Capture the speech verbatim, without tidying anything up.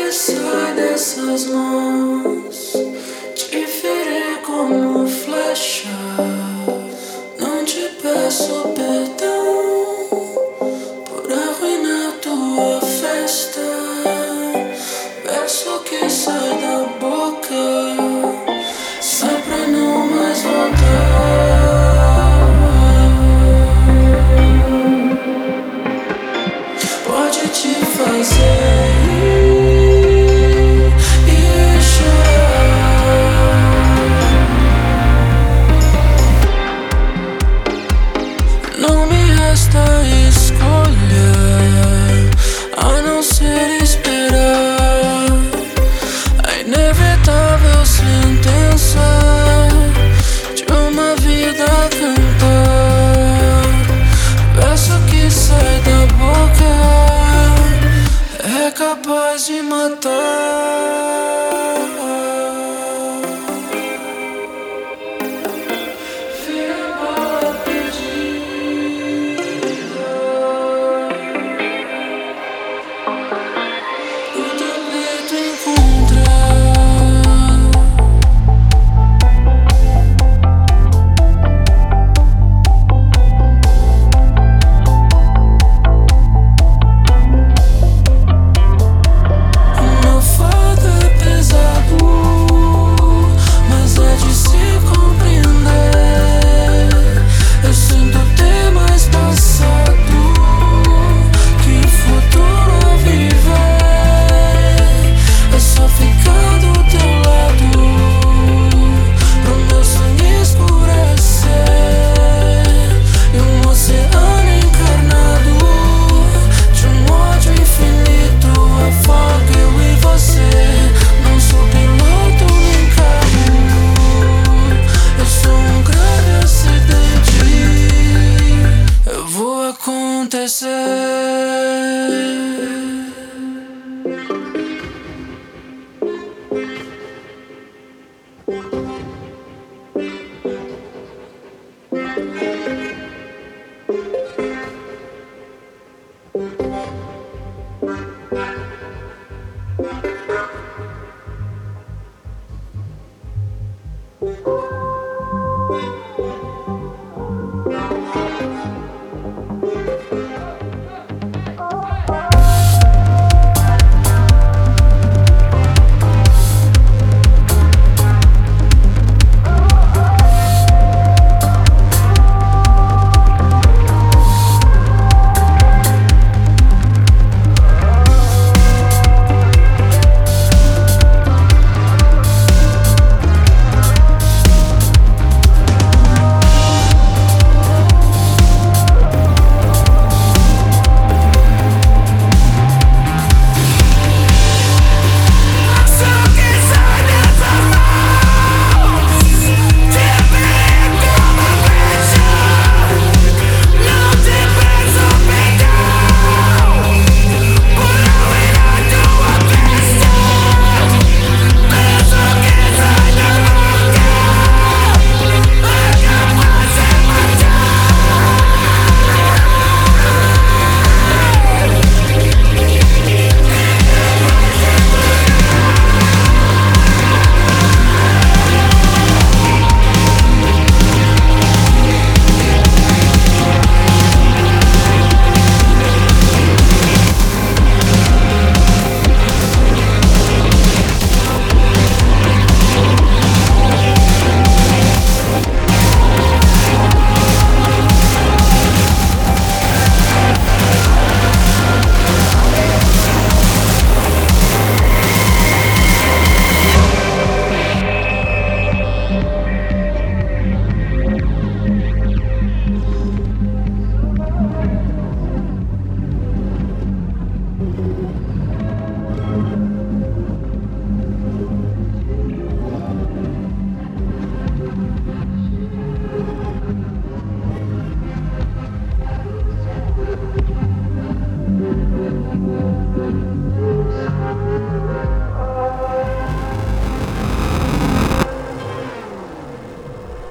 sai dessas mãos. Te feri como flecha. Não te peço perdão por arruinar tua festa. Verso que sai da boca sai pra não mais voltar. Pode te fazer e chorar. Não me resta escolha a não ser esperar a inevitável sentença de uma vida a cantar. Verso que sai da boca é capaz de matar. Vira a bala perdida, o teu peito encontrar. O meu fardo é pesado, mas é de se compreender. Eu sinto ter mais passado que futuro a viver. É só ficar do teu lado pro meu sangue escurecer e um oceano encarnado de um ódio infinito afoga eu e você. Não sou piloto nem carro, eu sou um grave acidente. Eu vou acontecer. Thank